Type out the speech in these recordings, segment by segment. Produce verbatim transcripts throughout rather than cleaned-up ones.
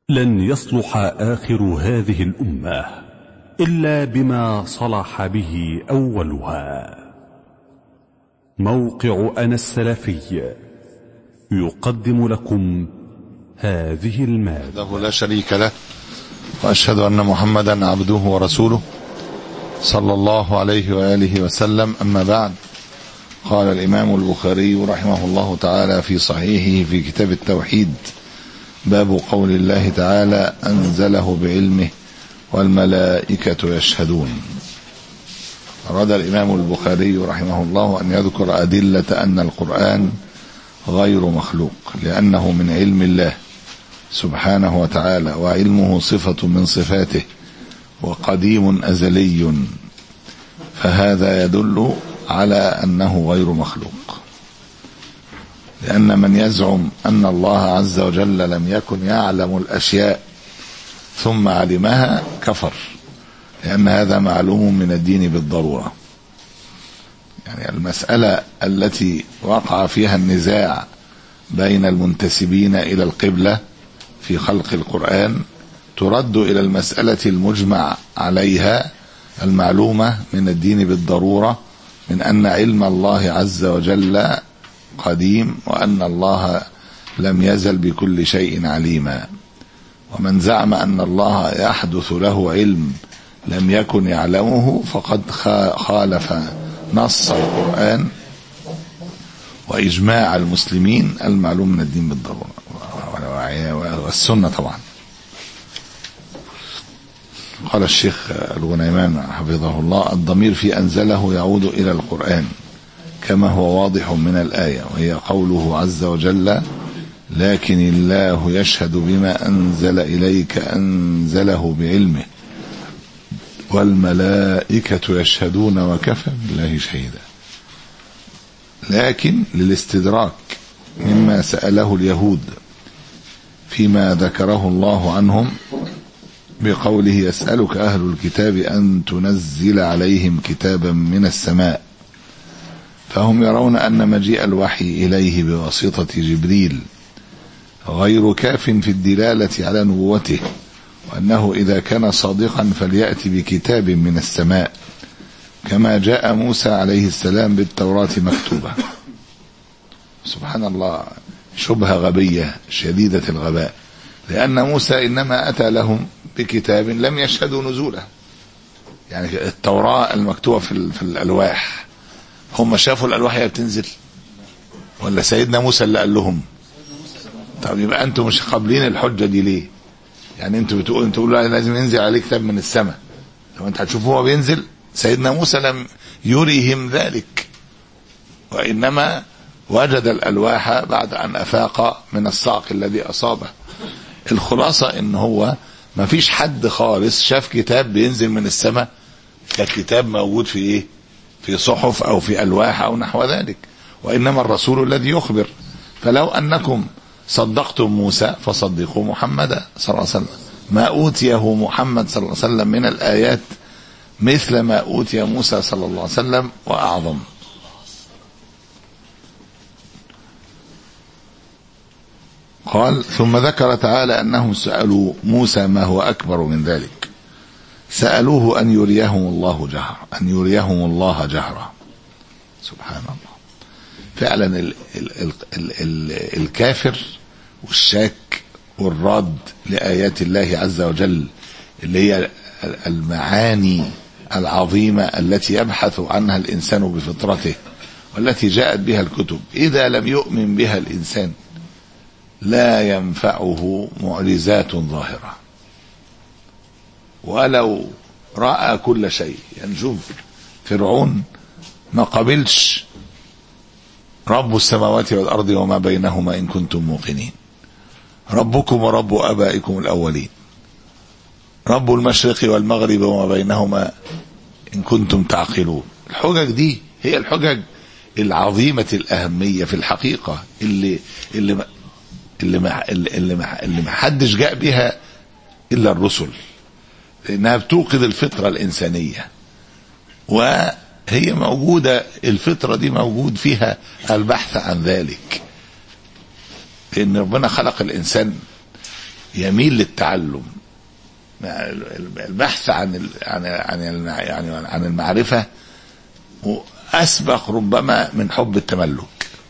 لن يصلح آخر هذه الأمة إلا بما صلح به أولها. موقع أنا السلفي يقدم لكم هذه المادة. لا شريك له، وأشهد أن محمدا عبده ورسوله صلى الله عليه وآله وسلم. أما بعد، قال الإمام البخاري رحمه الله تعالى في صحيحه في كتاب التوحيد: باب قول الله تعالى: أنزله بعلمه والملائكة يشهدون. أراد الإمام البخاري رحمه الله أن يذكر أدلة أن القرآن غير مخلوق، لأنه من علم الله سبحانه وتعالى، وعلمه صفة من صفاته، وقديم أزلي، فهذا يدل على أنه غير مخلوق. لأن من يزعم أن الله عز وجل لم يكن يعلم الأشياء ثم علمها كفر، لأن هذا معلوم من الدين بالضرورة. يعني المسألة التي وقع فيها النزاع بين المنتسبين إلى القبلة في خلق القرآن ترد إلى المسألة المجمع عليها المعلومة من الدين بالضرورة، من أن علم الله عز وجل قديم، وأن الله لم يزل بكل شيء عليما. ومن زعم أن الله يحدث له علم لم يكن يعلمه فقد خالف نص القرآن وإجماع المسلمين المعلوم من الدين بالضرورة والسنة طبعا. قال الشيخ الغنيمان حفظه الله: الضمير في أنزله يعود إلى القرآن كما هو واضح من الآية، وهي قوله عز وجل: لكن الله يشهد بما أنزل إليك أنزله بعلمه والملائكة يشهدون وكفى بالله شهيدا. لكن للاستدراك مما سأله اليهود فيما ذكره الله عنهم بقوله: يسألك أهل الكتاب أن تنزل عليهم كتابا من السماء. فهم يرون أن مجيء الوحي إليه بواسطة جبريل غير كاف في الدلالة على نبوته، وأنه إذا كان صادقا فليأتي بكتاب من السماء كما جاء موسى عليه السلام بالتوراة مكتوبة. سبحان الله، شبهة غبية شديدة الغباء، لأن موسى إنما أتى لهم بكتاب لم يشهدوا نزوله. يعني التوراة المكتوبة في, في الألواح، هم شافوا الألواح هي بتنزل ولا سيدنا موسى اللي قال لهم؟ طب يبقى أنتم مش قابلين الحجة دي ليه؟ يعني أنتم بتقولوا أنتم بتقولوا لازم ينزل عليه كتاب من السماء. لو أنت هتشوفوا هو بينزل، سيدنا موسى لم يريهم ذلك، وإنما وجد الألواح بعد أن أفاق من الصعق الذي أصابه. الخلاصة إن هو ما فيش حد خالص شاف كتاب بينزل من السماء ككتاب موجود في إيه؟ في صحف أو في ألواح أو نحو ذلك، وإنما الرسول الذي يخبر. فلو أنكم صدقتم موسى فصدقوا محمدا صلى الله عليه وسلم. ما أوتيه محمد صلى الله عليه وسلم من الآيات مثل ما أوتي موسى صلى الله عليه وسلم وأعظم. قال: ثم ذكر تعالى أنهم سألوا موسى ما هو أكبر من ذلك، سألوه أن يريهم الله جهرا أن يريهم الله جهرا. سبحان الله. فعلا ال ال ال ال ال الكافر والشاك والراد لآيات الله عز وجل، اللي هي المعاني العظيمة التي يبحث عنها الإنسان بفطرته والتي جاءت بها الكتب، إذا لم يؤمن بها الإنسان لا ينفعه معجزات ظاهرة ولو رأى كل شيء. يعني شوف فرعون ما قبلش رب السماوات والأرض وما بينهما إن كنتم موقنين، ربكم ورب آبائكم الأولين، رب المشرق والمغرب وما بينهما إن كنتم تعقلون. الحجج دي هي الحجج العظيمة الأهمية في الحقيقة، اللي اللي ما اللي ما اللي ما اللي ما حدش جاء بها إلا الرسل، لأنها بتوقظ الفطرة الإنسانية، وهي موجودة. الفطرة دي موجود فيها البحث عن ذلك، لأن ربنا خلق الإنسان يميل للتعلم، البحث عن عن عن يعني عن المعرفة أسبق ربما من حب التملك.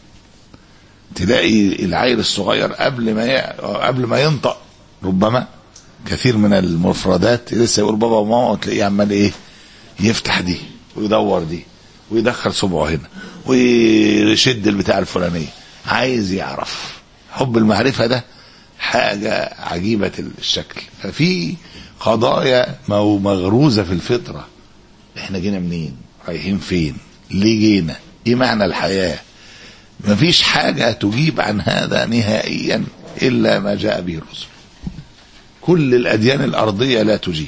تلاقي العيل الصغير قبل ما قبل ما ينطق ربما كثير من المفردات لسه يقول بابا وماما، وتلاقيه عمال ايه يفتح دي ويدور دي ويدخل صبعه هنا ويشد البتاع الفلانية، عايز يعرف. حب المعرفة ده حاجة عجيبة الشكل. ففي قضايا مغروزة في الفطرة، احنا جينا منين، رايحين فين، ليه جينا، ايه معنى الحياة. مفيش حاجة تجيب عن هذا نهائيا إلا ما جاء به الرسل. كل الأديان الأرضية لا تجيب،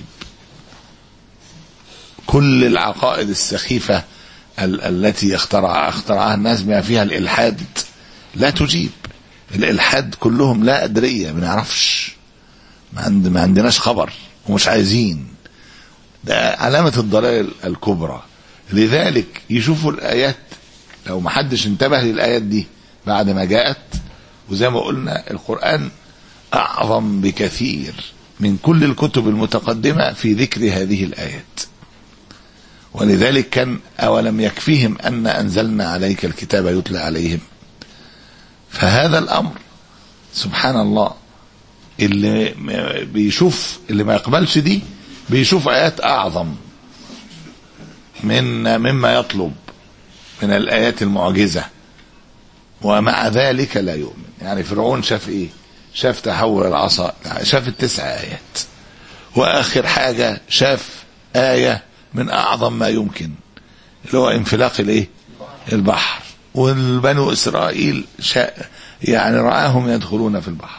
كل العقائد السخيفة ال- التي اخترع اخترعها الناس بما فيها الإلحاد لا تجيب. الإلحاد كلهم لا أدرية، ما نعرفش، ما, عند ما عندناش خبر ومش عايزين. ده علامة الضلال الكبرى. لذلك يشوفوا الآيات، لو ما حدش انتبه للآيات دي بعد ما جاءت، وزي ما قلنا القرآن أعظم بكثير من كل الكتب المتقدمة في ذكر هذه الآيات. ولذلك كان أولم يكفيهم أن أنزلنا عليك الكتاب يتلى عليهم. فهذا الأمر سبحان الله، اللي بيشوف اللي ما يقبلش دي بيشوف آيات أعظم من مما يطلب من الآيات المعجزة، ومع ذلك لا يؤمن. يعني فرعون شاف إيه؟ شاف تحول العصا، شاف التسع آيات، وآخر حاجة شاف آية من أعظم ما يمكن اللي هو انفلاق الإيه؟ البحر. والبنو إسرائيل شاء يعني رآهم يدخلون في البحر،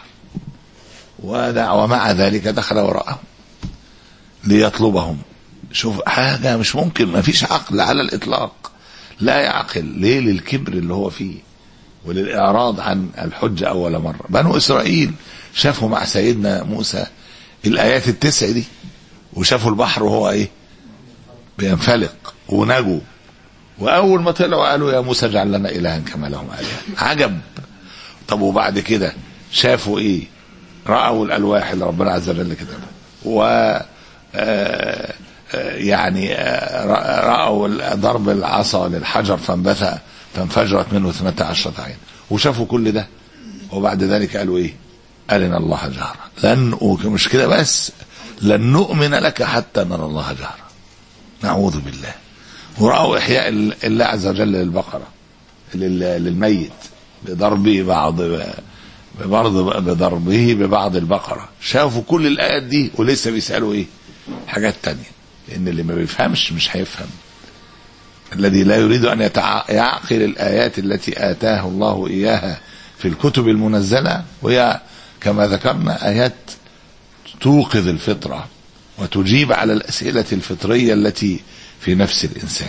ومع ذلك دخل وراءهم ليطلبهم. شوف حاجة مش ممكن، ما فيش عقل على الإطلاق، لا يعقل. ليه؟ للكبر اللي هو فيه وللإعراض عن الحجة أول مرة. بنو إسرائيل شافوا مع سيدنا موسى الآيات التسع دي، وشافوا البحر وهو إيه بينفلق ونجوا، وأول ما طلعوا قالوا يا موسى اجعل لنا إلها كما لهم آلهة. عجب. طب وبعد كده شافوا إيه؟ رأوا الألواح اللي ربنا عز وجل كتبها، و آه يعني رأوا ضرب العصا للحجر فانبث فانفجرت منه اثنتا عشرة عين، وشافوا كل ده. وبعد ذلك قالوا ايه؟ أرنا الله جهرا. لن مش كده بس، لن نؤمن لك حتى نرى الله جهرا. نعوذ بالله. ورأوا إحياء الله عز وجل للبقرة للميت بضربه بعض بضربه ببعض البقرة. شافوا كل الآيات دي ولسه بيسألوا ايه؟ حاجات تانية. لأن اللي ما بيفهمش مش هيفهم. الذي لا يريد أن يعقل الآيات التي آتاه الله إياها في الكتب المنزلة، وهي كما ذكرنا آيات توقظ الفطرة وتجيب على الأسئلة الفطرية التي في نفس الإنسان.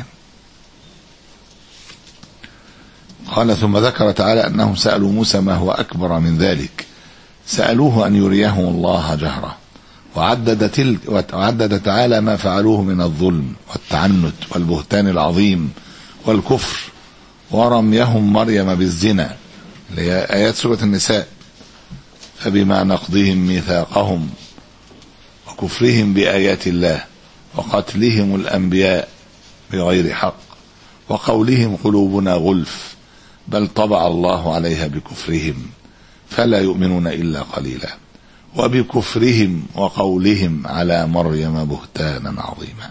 قال ثم ذكر تعالى أنهم سألوا موسى ما هو أكبر من ذلك، سألوه أن يريهم الله جهرة. وعدد, تلك وعدد تعالى ما فعلوه من الظلم والتعنت والبهتان العظيم والكفر، ورميهم مريم بالزنا اللي هي آيات سورة النساء. فبما نقضهم ميثاقهم وكفرهم بآيات الله وقتلهم الأنبياء بغير حق وقولهم قلوبنا غلف بل طبع الله عليها بكفرهم فلا يؤمنون إلا قليلا وبكفرهم وقولهم على مريم بهتانا عظيما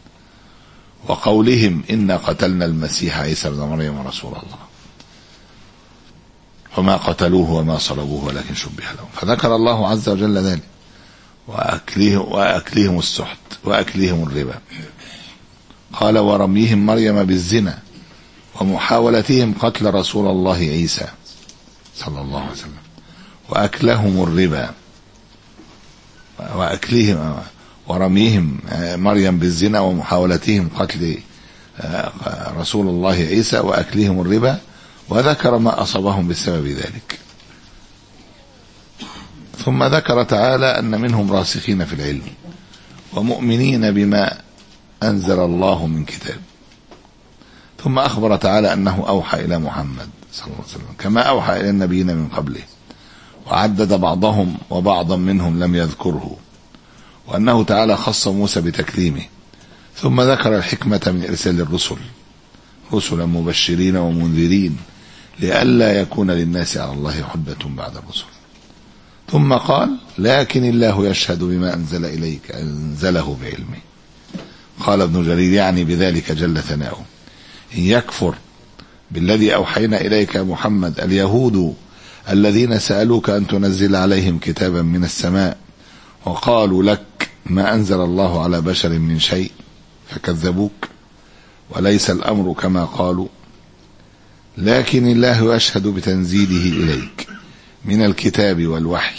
وقولهم إنا قتلنا المسيح عيسى ابن مريم رسول الله وما قتلوه وما صلبوه ولكن شبه لهم. فذكر الله عز وجل ذلك وأكلهم, وأكلهم السحت وأكلهم الربا. قال ورميهم مريم بالزنا ومحاولتهم قتل رسول الله عيسى صلى الله عليه وسلم وأكلهم الربا وأكلهم ورميهم مريم بالزنا ومحاولتهم قتل رسول الله عيسى وأكلهم الربا، وذكر ما أصابهم بسبب ذلك. ثم ذكر تعالى أن منهم راسخين في العلم ومؤمنين بما أنزل الله من كتاب. ثم أخبر تعالى أنه أوحى إلى محمد صلى الله عليه وسلم كما أوحى إلى النبيين من قبله، وعدد بعضهم وبعضا منهم لم يذكره، وأنه تعالى خص موسى بتكريمه، ثم ذكر الحكمة من إرسال الرسل رسلا مبشرين ومنذرين لئلا يكون للناس على الله حجة بعد الرسل. ثم قال لكن الله يشهد بما أنزل إليك أنزله بعلمه. قال ابن جرير يعني بذلك جل ثناؤه إن يكفر بالذي أوحينا إليك يا محمد اليهود الذين سألوك أن تنزل عليهم كتابا من السماء وقالوا لك ما أنزل الله على بشر من شيء فكذبوك وليس الأمر كما قالوا، لكن الله يشهد بتنزيله إليك من الكتاب والوحي،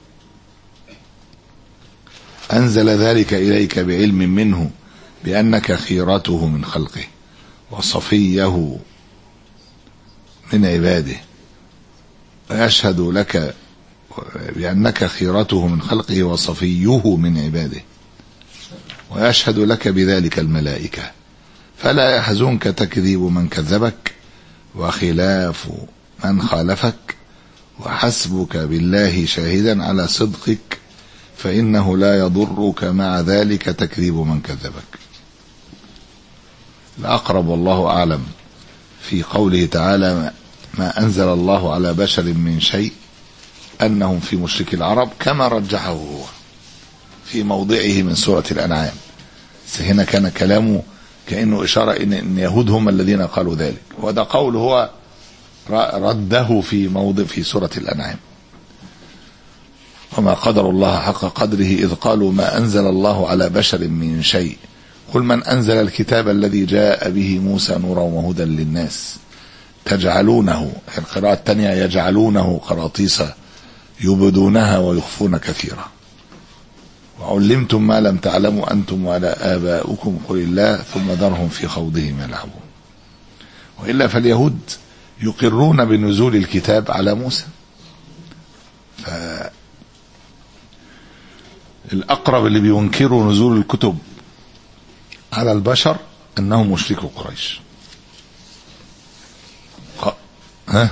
أنزل ذلك إليك بعلم منه بأنك خيرته من خلقه وصفيه من عباده، ويشهد لك بأنك خيرته من خلقه وصفيه من عباده، ويشهد لك بذلك الملائكة، فلا يحزنك تكذيب من كذبك وخلاف من خالفك، وحسبك بالله شاهدا على صدقك فإنه لا يضرك مع ذلك تكذيب من كذبك. الأقرب والله أعلم في قوله تعالى ما أنزل الله على بشر من شيء أنهم في مشرك العرب كما رجحه هو في موضعه من سورة الأنعام. هنا كان كلامه كأنه إشارة إن اليهود هم الذين قالوا ذلك، وهذا قول هو رده في موضع في سورة الأنعام. وما قدر الله حق قدره إذ قالوا ما أنزل الله على بشر من شيء قل من أنزل الكتاب الذي جاء به موسى نورا وهدى للناس تجعلونه، القراءة الثانية يجعلونه قراطيس يبدونها ويخفون كثيرا، وعلمتم ما لم تعلموا أنتم ولا آباؤكم قل الله ثم ذرهم في خوضهم يلعبون. وإلا فاليهود يقرون بنزول الكتاب على موسى، فالأقرب اللي بينكروا نزول الكتب على البشر أنهم مشركوا قريش. ها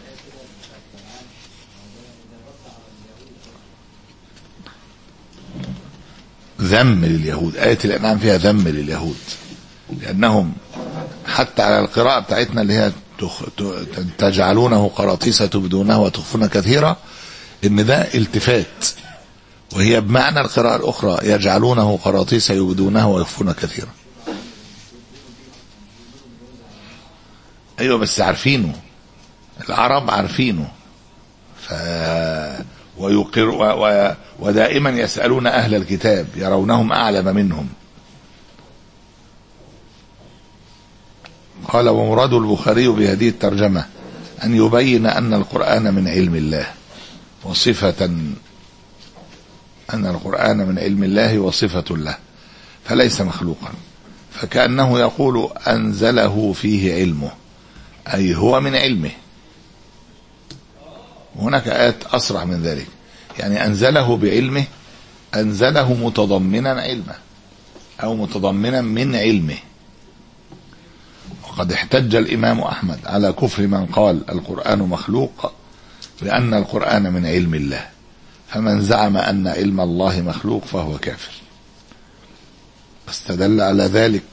ذم لليهود، آية الأنعام فيها ذم لليهود، لأنهم حتى على القراءة بتاعتنا اللي هي تجعلونه قراطيس تبدونها وتخفون كثيرا، إن ده التفات، وهي بمعنى القراءة الأخرى يجعلونه قراطيس يبدونها ويخفون كثيرا. أيوة بس عارفينه، العرب عارفينه، ف ويقر و... و... ودائما يسألون أهل الكتاب يرونهم أعلم منهم. قال ومراد البخاري بهذه الترجمة أن يبين أن القرآن من علم الله وصفة أن القرآن من علم الله وصفة له فليس مخلوقا، فكأنه يقول أنزله فيه علمه أي هو من علمه. وهناك آيات أسرع من ذلك، يعني أنزله بعلمه، أنزله متضمنا علمه أو متضمنا من علمه. وقد احتج الإمام أحمد على كفر من قال القرآن مخلوق لأن القرآن من علم الله، فمن زعم أن علم الله مخلوق فهو كافر. استدل على ذلك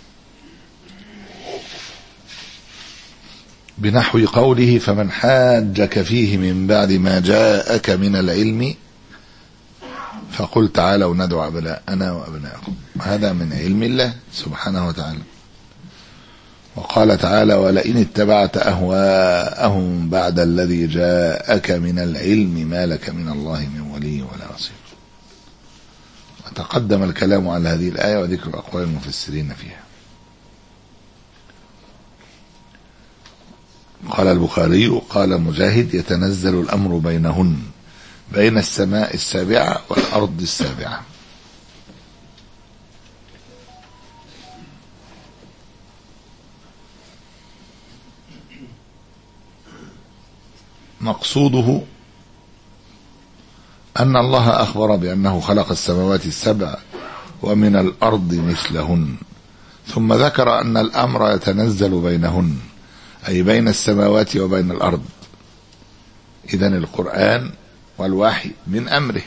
بنحو قوله فمن حاجك فيه من بعد ما جاءك من العلم فقل تعالوا ندعو أبناءنا وأبناءكم، هذا من علم الله سبحانه وتعالى. وقال تعالى ولئن اتبعت أهواءهم بعد الذي جاءك من العلم ما لك من الله من ولي ولا نصير. وتقدم الكلام على هذه الآية وذكر أقوال المفسرين فيها. قال البخاري قال مجاهد يتنزل الأمر بينهن بين السماء السابعة والأرض السابعة. مقصوده أن الله أخبر بأنه خلق السماوات السبع ومن الأرض مثلهن، ثم ذكر أن الأمر يتنزل بينهن أي بين السماوات وبين الأرض. إذن القرآن والوحي من أمره،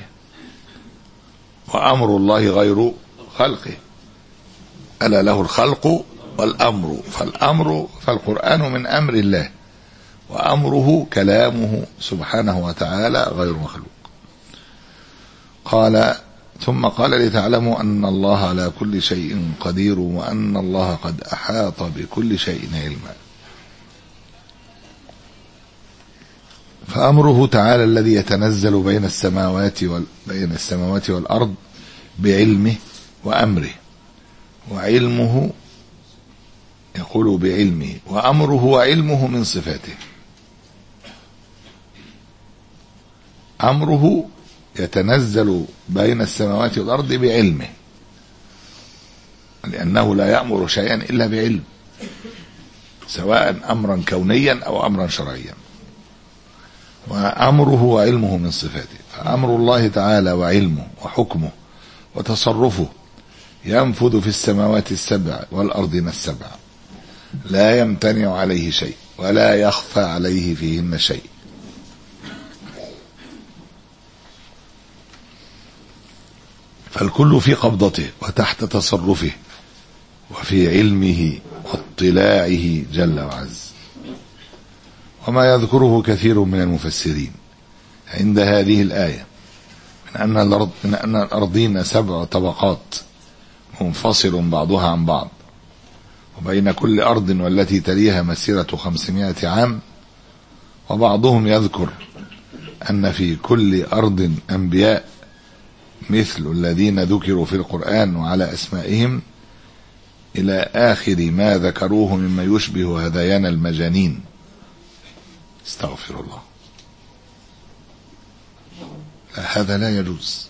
وأمر الله غير خلقه، ألا له الخلق والأمر، فالأمر فالقرآن من أمر الله، وأمره كلامه سبحانه وتعالى غير مخلوق. قال ثم قال لتعلموا أن الله على كل شيء قدير وأن الله قد أحاط بكل شيء علما. فأمره تعالى الذي يتنزل بين السماوات وال... بين السماوات والأرض بعلمه وأمره، وعلمه يقول بعلمه، وأمره وعلمه من صفاته. أمره يتنزل بين السماوات والأرض بعلمه، لأنه لا يأمر شيئا إلا بعلم، سواء أمرا كونيا أو أمرا شرعيا. وأمره وعلمه من صفاته، فأمر الله تعالى وعلمه وحكمه وتصرفه ينفذ في السماوات السبع والأرضين السبع، لا يمتنع عليه شيء ولا يخفى عليه فيهن شيء. فالكل في قبضته وتحت تصرفه وفي علمه واطلاعه جل وعز. وما يذكره كثير من المفسرين عند هذه الآية من أن الأرض من أن الأرضين سبع طبقات منفصل بعضها عن بعض، وبين كل أرض والتي تليها مسيرة خمسمائة عام. وبعضهم يذكر أن في كل أرض أنبياء مثل الذين ذكروا في القرآن وعلى أسمائهم إلى آخر ما ذكروه مما يشبه هذيان المجانين. استغفر الله، هذا لا يجوز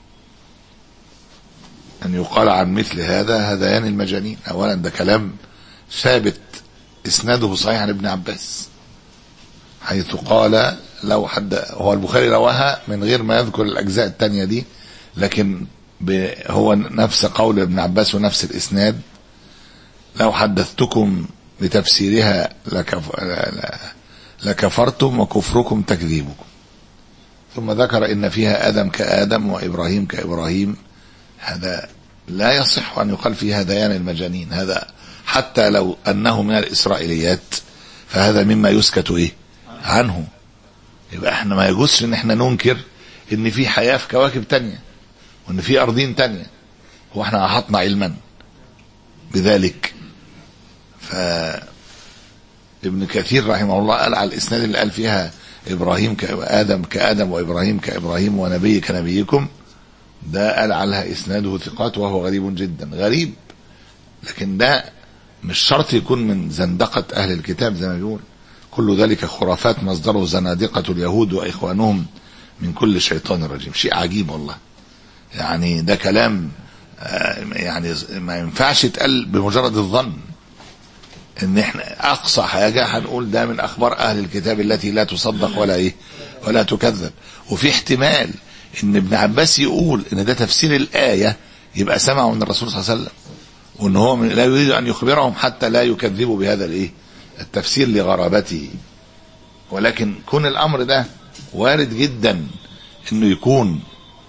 أن يقال عن مثل هذا هذيان المجانين. أولا ده كلام ثابت إسناده صحيح عن ابن عباس، حيث قال لو حد هو البخاري رواها من غير ما يذكر الأجزاء التانية دي، لكن هو نفس قول ابن عباس ونفس الإسناد: لو حدثتكم بتفسيرها لكف... لكفرتم وكفركم تكذيبكم. ثم ذكر إن فيها آدم كآدم وإبراهيم كإبراهيم. هذا لا يصح أن يقال فيه هذيان المجانين، هذا حتى لو أنه من الإسرائيليات فهذا مما يسكت إيه عنه. يبقى احنا ما يجوزش ان احنا ننكر ان في حياة في كواكب تانية وان في أرضين تانية، هو احنا أحطنا علما بذلك. فابن كثير رحمه الله قال على الإسناد اللي قال فيها إبراهيم كآدم كآدم وإبراهيم كإبراهيم ونبي كنبيكم، ده قال عليها إسناده ثقات وهو غريب جدا. غريب، لكن ده مش شرط يكون من زندقة أهل الكتاب زي ما بيقول. كل ذلك خرافات مصدره زنادقة اليهود وإخوانهم من كل شيطان رجيم. شيء عجيب والله، يعني ده كلام يعني ما ينفعش يتقال بمجرد الظن. ان احنا اقصى حاجة هنقول ده من اخبار اهل الكتاب التي لا تصدق ولا ايه ولا تكذب. وفي احتمال ان ابن عباس يقول ان ده تفسير الآية يبقى سمعه من الرسول صلى الله عليه وسلم، وان هو لا يريد ان يخبرهم حتى لا يكذبوا بهذا الايه التفسير لغرابته. ولكن كون الامر ده وارد جدا انه يكون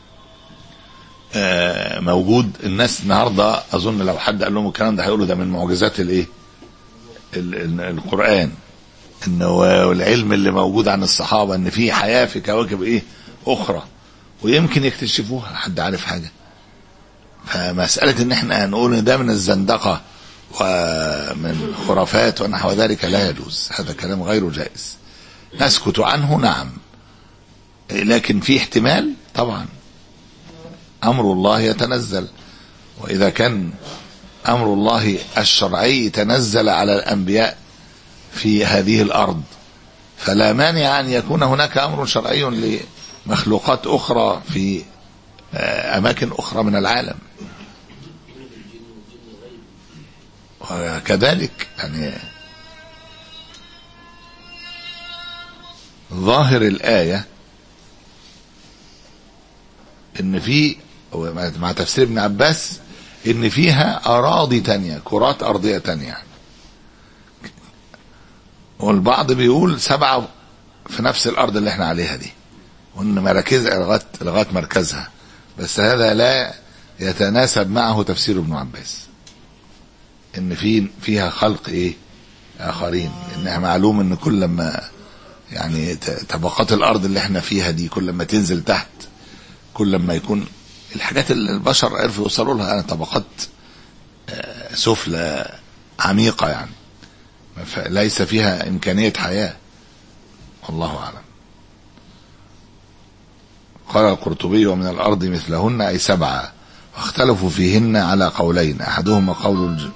آه موجود. الناس النهارده اظن لو حد قال لهم الكلام ده هيقولوا ده من معجزات الايه القرآن، انه العلم اللي موجود عن الصحابة ان في حياة في كواكب ايه اخرى ويمكن يكتشفوها. حد عارف حاجة؟ فمسألة ان احنا هنقول ان ده من الزندقة ومن خرافات ونحو ذلك لا يجوز، هذا كلام غير جائز. نسكت عنه نعم، لكن في احتمال طبعا. امر الله يتنزل، واذا كان امر الله الشرعي تنزل على الانبياء في هذه الارض، فلا مانع ان يكون هناك امر شرعي لمخلوقات اخرى في اماكن اخرى من العالم. وكذلك يعني ظاهر الآية ان في مع تفسير ابن عباس ان فيها اراضي تانية، كرات ارضية تانية. والبعض بيقول سبعة في نفس الارض اللي احنا عليها دي، وان مراكزها لغايه لغايه مركزها، بس هذا لا يتناسب معه تفسير ابن عباس ان في فيها خلق ايه اخرين، لانها معلوم ان كل ما يعني طبقات الارض اللي احنا فيها دي كل ما تنزل تحت كل ما يكون الحاجات اللي البشر عرفوا يوصلوا لها يعني طبقات سفلى عميقة يعني ليس فيها إمكانية حياة، والله أعلم. قال القرطبي ومن الأرض مثلهن أي سبعة، واختلفوا فيهن على قولين، أحدهما قول الج...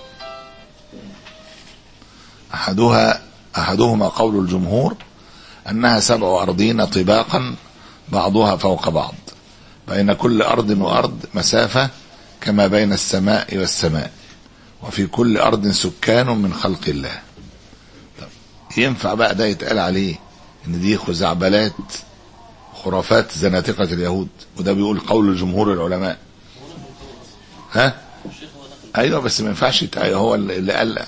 أحدها أحدهما قول الجمهور أنها سبع أرضين طباقا بعضها فوق بعض، بين كل أرض وأرض مسافة كما بين السماء والسماء، وفي كل أرض سكان من خلق الله. طب ينفع بقى ده يتقال عليه إن دي خزعبلات خرافات زناتقة اليهود؟ وده بيقول قول جمهور العلماء. ها أيوة بس ما ينفعش هو اللي قال.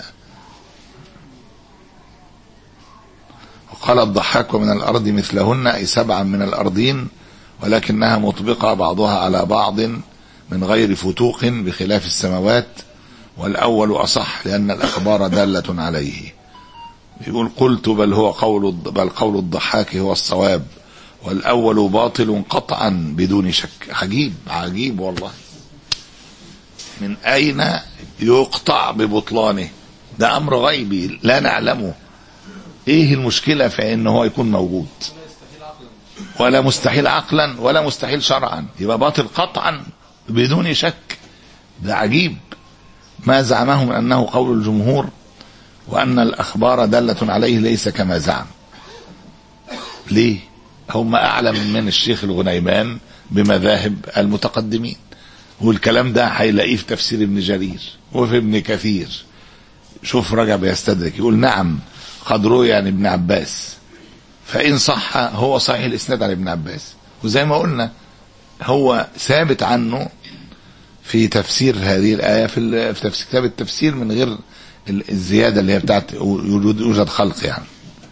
وقال الضحاك ومن الأرض مثلهن أي سبعا من الأرضين ولكنها مطبقة بعضها على بعض من غير فتوق بخلاف السماوات، والأول أصح لأن الأخبار دالة عليه. يقول قلت بل هو قول بل قول الضحاك هو الصواب، والأول باطل قطعا بدون شك. عجيب عجيب والله، من أين يقطع ببطلانه؟ ده أمر غيبي لا نعلمه. إيه المشكلة في إنه هو يكون موجود؟ ولا مستحيل عقلا ولا مستحيل شرعا، يبقى باطل قطعا بدون شك. ده عجيب ما زعمه من أنه قول الجمهور وأن الأخبار دالة عليه ليس كما زعم. ليه؟ هم أعلم من الشيخ الغنيمان بمذاهب المتقدمين، والكلام ده هيلاقيه في تفسير ابن جرير وفي ابن كثير. شوف رجب يستدرك يقول نعم قد روي عن ابن عباس، فإن صح هو صحيح الإسناد عن ابن عباس، وزي ما قلنا هو ثابت عنه في تفسير هذه الآية في في كتاب التفسير من غير الزيادة اللي هي بتاعت يوجد خلق يعني.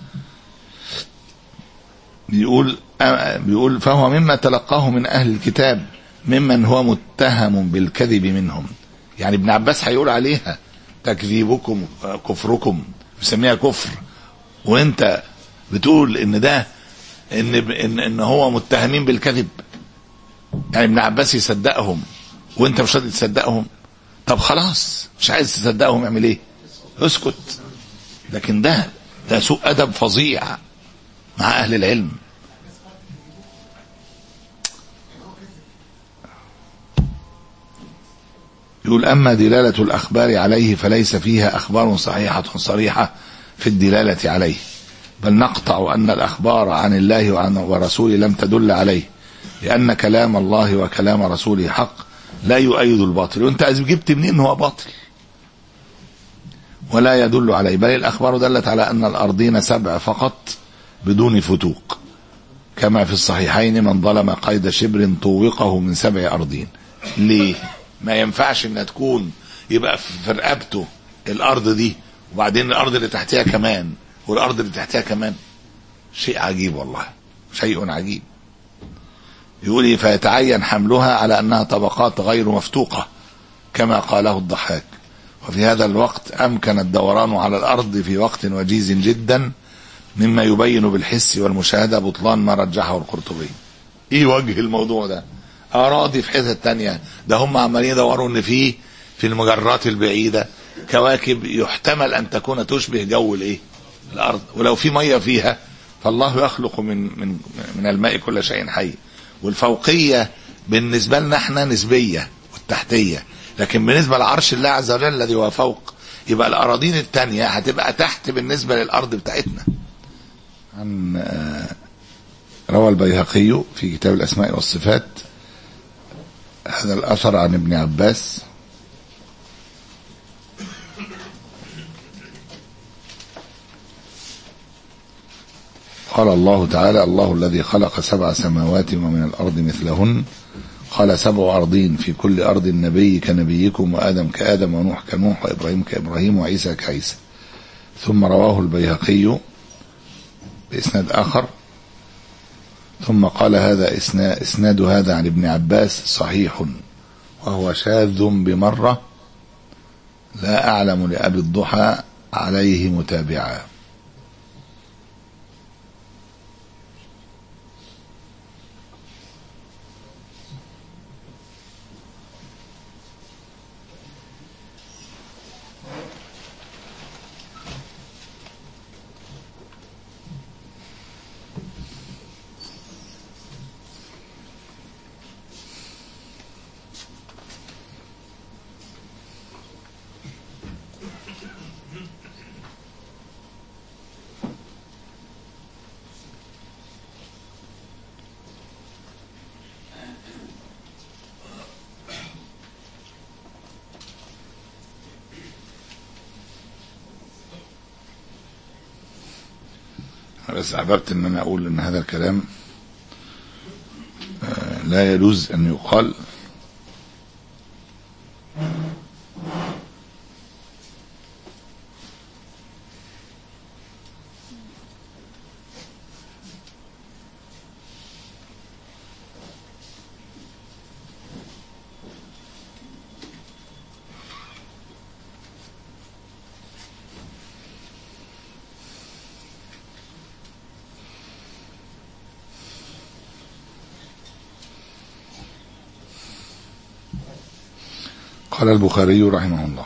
بيقول بيقول فهو مما تلقاه من أهل الكتاب ممن هو متهم بالكذب منهم. يعني ابن عباس هيقول عليها تكذيبكم كفركم، بيسميها كفر، وانت بتقول ان ده ان ان, إن هو متهمين بالكذب. يعني ابن عباس يصدقهم وانت مش راضي تصدقهم. طب خلاص مش عايز تصدقهم اعمل ايه؟ اسكت. لكن ده ده سوء ادب فظيع مع اهل العلم. يقول اما دلالة الاخبار عليه فليس فيها اخبار صحيحة صريحة في الدلالة عليه، بل نقطع ان الاخبار عن الله وعن ورسوله لم تدل عليه، لان كلام الله وكلام رسوله حق لا يؤيد الباطل. وانت جبت منين هو باطل؟ ولا يدل عليه، بل الاخبار دلت على ان الارضين سبع فقط بدون فتوق، كما في الصحيحين من ظلم قيد شبر طوقه من سبع ارضين. ليه ما ينفعش انها تكون يبقى في رقبته الارض دي وبعدين الارض اللي تحتها كمان والارض اللي تحتها كمان؟ شيء عجيب والله، شيء عجيب. يقول فيتعين حملها على انها طبقات غير مفتوقة كما قاله الضحاك. وفي هذا الوقت امكن الدوران على الارض في وقت وجيز جدا، مما يبين بالحس والمشاهدة بطلان ما رجحه القرطبي. ايه وجه الموضوع ده؟ اراضي في حتة تانية، ده هم عمالين يدوروا ان فيه في المجرات البعيدة كواكب يحتمل ان تكون تشبه جو الايه الارض، ولو في مية فيها فالله يخلق من من من الماء كل شيء حي. والفوقية بالنسبة لنا احنا نسبية والتحتية، لكن بالنسبة لعرش الله عز وجل الذي هو فوق يبقى الاراضين التانية هتبقى تحت بالنسبة للارض بتاعتنا. عن روى البيهقي في كتاب الاسماء والصفات هذا الاثر عن ابن عباس قال الله تعالى الله الذي خلق سبع سماوات ومن الأرض مثلهن، قال سبع أرضين في كل أرض نبي كنبيكم وآدم كآدم ونوح كنوح وإبراهيم كإبراهيم وعيسى كعيسى. ثم رواه البيهقي بإسناد آخر ثم قال هذا إسناد هذا عن ابن عباس صحيح وهو شاذ بمرة، لا أعلم لأبي الضحى عليه متابعا. بس أحببت أن أنا أقول أن هذا الكلام لا يجوز أن يقال قال البخاري رحمه الله: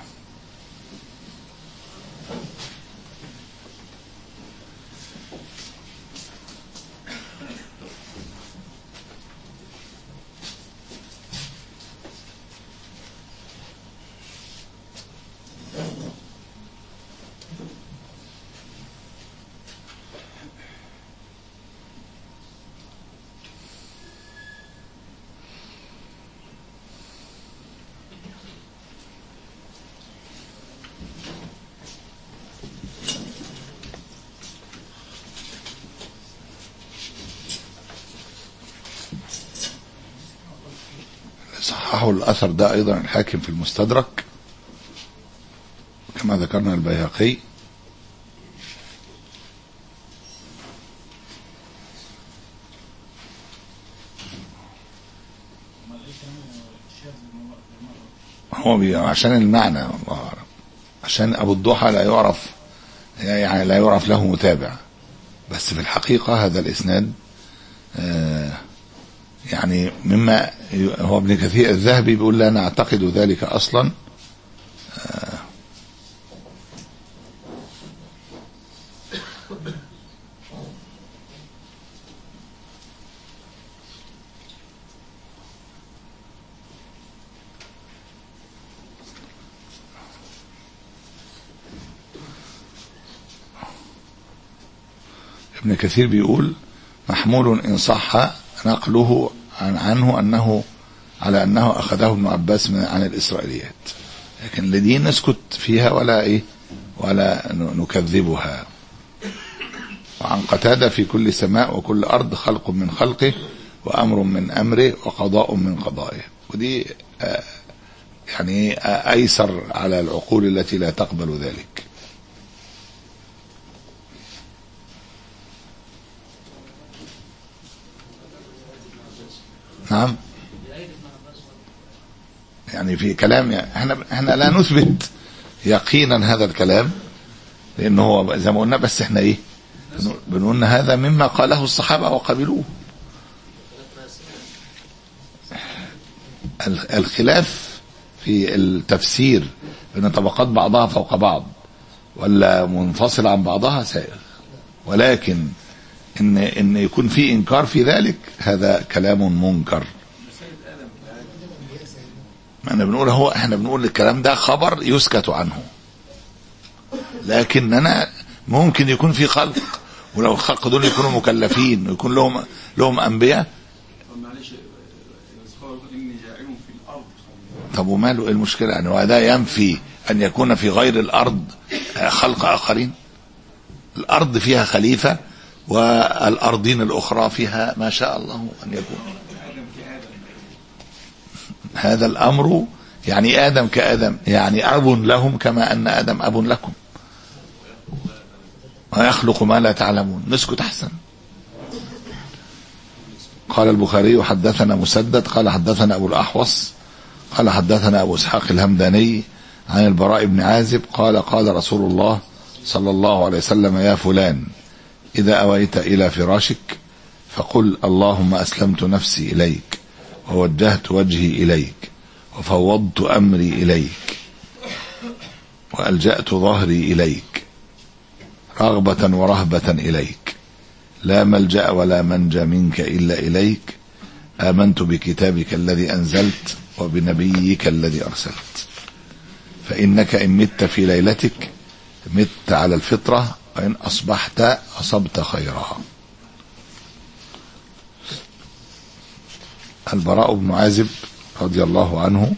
صححه الأثر ده أيضا الحاكم في المستدرك كما ذكرنا البيهقي. هو عشان المعنى الله أعلم، عشان أبو الضحى لا يعرف، يعني لا يعرف له متابع، بس في الحقيقة هذا الإسناد آه يعني مما هو ابن كثير الذهبي بيقول لا نعتقد ذلك أصلا. آه ابن كثير بيقول محمول إن صح نقله عن عنه أنه على أنه أخذه ابن عباس من عن الإسرائيليات، لكن لدي نسكت فيها ولا إيه ولا نكذبها. وعن قتادة في كل سماء وكل أرض خلق من خلقه وأمر من أمره وقضاء من قضائه، ودي آه يعني آه أيسر على العقول التي لا تقبل ذلك. نعم، يعني في كلام يعني احنا احنا لا نثبت يقينا هذا الكلام لانه هو زي ما قلنا، بس احنا ايه بنقول هذا مما قاله الصحابه وقبلوه. الخلاف في التفسير ان طبقات بعضها فوق بعض ولا منفصل عن بعضها سائغ، ولكن ان ان يكون في انكار في ذلك هذا كلام منكر. ما انا بنقول هو احنا بنقول الكلام ده خبر يسكت عنه، لكننا ممكن يكون في خلق، ولو الخلق دول يكونوا مكلفين ويكون لهم لهم انبياء. طب وماله المشكله يعني؟ وهذا ينفي ان يكون في غير الارض خلق اخرين؟ الارض فيها خليفه والأرضين الأخرى فيها ما شاء الله أن يكون. هذا الأمر يعني آدم كآدم، يعني أب لهم كما أن آدم أب لكم، ويخلق ما لا تعلمون. نسكت أحسن. قال البخاري حدثنا مسدد قال حدثنا أبو الأحوص قال حدثنا أبو إسحاق الهمداني عن البراء بن عازب قال قال رسول الله صلى الله عليه وسلم يا فلان إذا أويت إلى فراشك فقل اللهم أسلمت نفسي إليك ووجهت وجهي إليك وفوضت أمري إليك وألجأت ظهري إليك رغبة ورهبة إليك لا ملجأ ولا منجى منك إلا إليك آمنت بكتابك الذي أنزلت وبنبيك الذي أرسلت فإنك إن مت في ليلتك مت على الفطرة وإن أصبحت أصبت خيرا. البراء بن عازب رضي الله عنه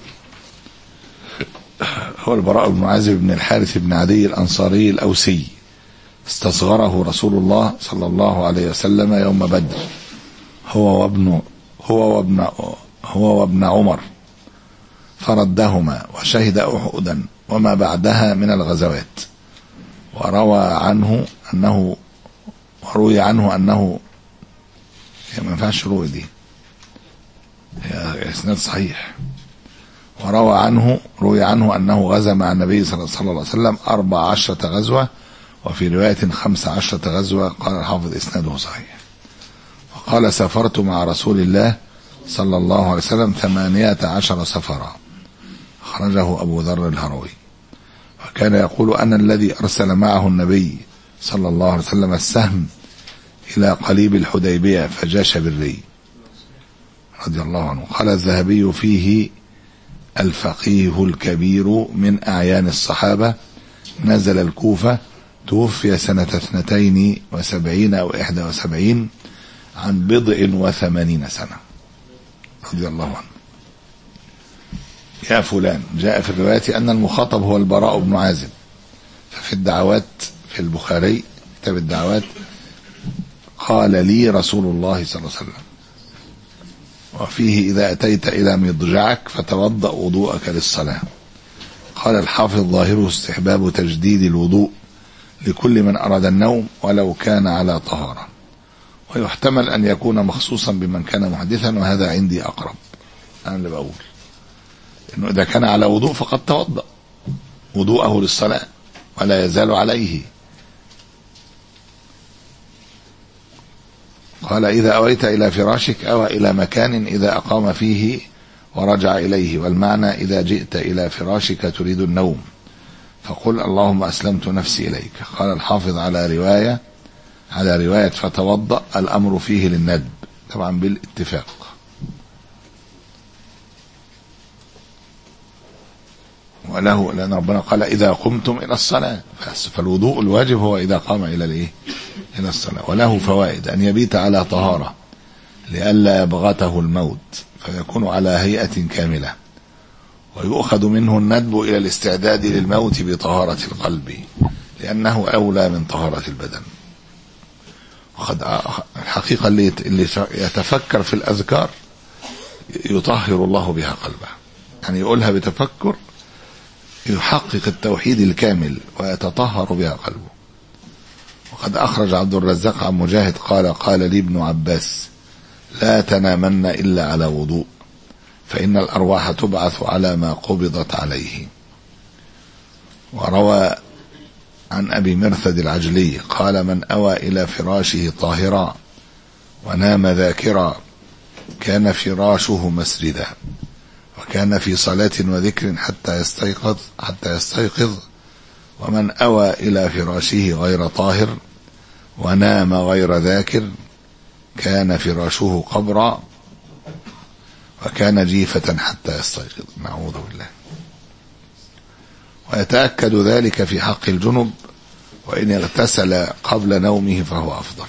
هو البراء بن عازب بن الحارث بن عدي الأنصاري الأوسي، استصغره رسول الله صلى الله عليه وسلم يوم بدر هو وابن هو وابن هو وابن عمر فردهما وشهد أحدا وما بعدها من الغزوات، وروى عنه أنه وروي عنه أنه ما ينفعش روي دي هي إسناد صحيح. وروى عنه روي عنه أنه غزا مع النبي صلى الله عليه وسلم أربع عشرة غزوة، وفي رواية خمس عشرة غزوة. قال الحافظ إسناده صحيح. وقال سافرت مع رسول الله صلى الله عليه وسلم ثمانية عشر سفرا، أخرجه أبو ذر الهروي. وكان يقول أنا الذي أرسل معه النبي صلى الله عليه وسلم السهم إلى قليب الحديبية فجاش بالري رضي الله عنه. قال الذهبي فيه الفقيه الكبير من أعيان الصحابة، نزل الكوفة، توفي سنة اثنتين وسبعين أو إحدى وسبعين عن بضع وثمانين سنة رضي الله عنه. يا فلان، جاء في الرواية أن المخاطب هو البراء بن عازب، ففي الدعوات في البخاري كتاب الدعوات قال لي رسول الله صلى الله عليه وسلم، وفيه إذا أتيت إلى مضجعك فتوضأ وضوءك للصلاة. قال الحافظ ظاهره استحباب تجديد الوضوء لكل من أراد النوم ولو كان على طهارة، ويحتمل أن يكون مخصوصا بمن كان محدثا، وهذا عندي أقرب. أنا اللي بقول إنه إذا كان على وضوء فقد توضأ وضوءه للصلاة ولا يزال عليه. قال إذا أويت إلى فراشك أو إلى مكان إذا أقام فيه ورجع إليه، والمعنى إذا جئت إلى فراشك تريد النوم فقل اللهم أسلمت نفسي إليك. قال الحافظ على رواية على رواية فتوضأ الأمر فيه للندب طبعا بالاتفاق. وله لأن ربنا قال إذا قمتم إلى الصلاة، فالوضوء الواجب هو إذا قام إلى الإيه إلى الصلاة. وله فوائد: أن يبيت على طهارة لئلا يبغته الموت فيكون على هيئة كاملة، ويؤخذ منه الندب إلى الاستعداد للموت بطهارة القلب لأنه أولى من طهارة البدن. وقد الحقيقة اللي يتفكر في الأذكار يطهر الله بها قلبه، يعني يقولها بتفكر يحقق التوحيد الكامل ويتطهر بها قلبه. وقد أخرج عبد الرزاق عن مجاهد قال قال لي ابن عباس لا تنامن إلا على وضوء فإن الأرواح تبعث على ما قبضت عليه. وروى عن أبي مرثد العجلي قال من أوى إلى فراشه طاهرا ونام ذاكرا كان فراشه مسجدا، وكان في صلاة وذكر حتى يستيقظ حتى يستيقظ ومن أوى إلى فراشه غير طاهر ونام غير ذاكر كان فراشه قبرا وكان جيفة حتى يستيقظ. نعوذ بالله. ويتأكد ذلك في حق الجنب، وإن اغتسل قبل نومه فهو أفضل.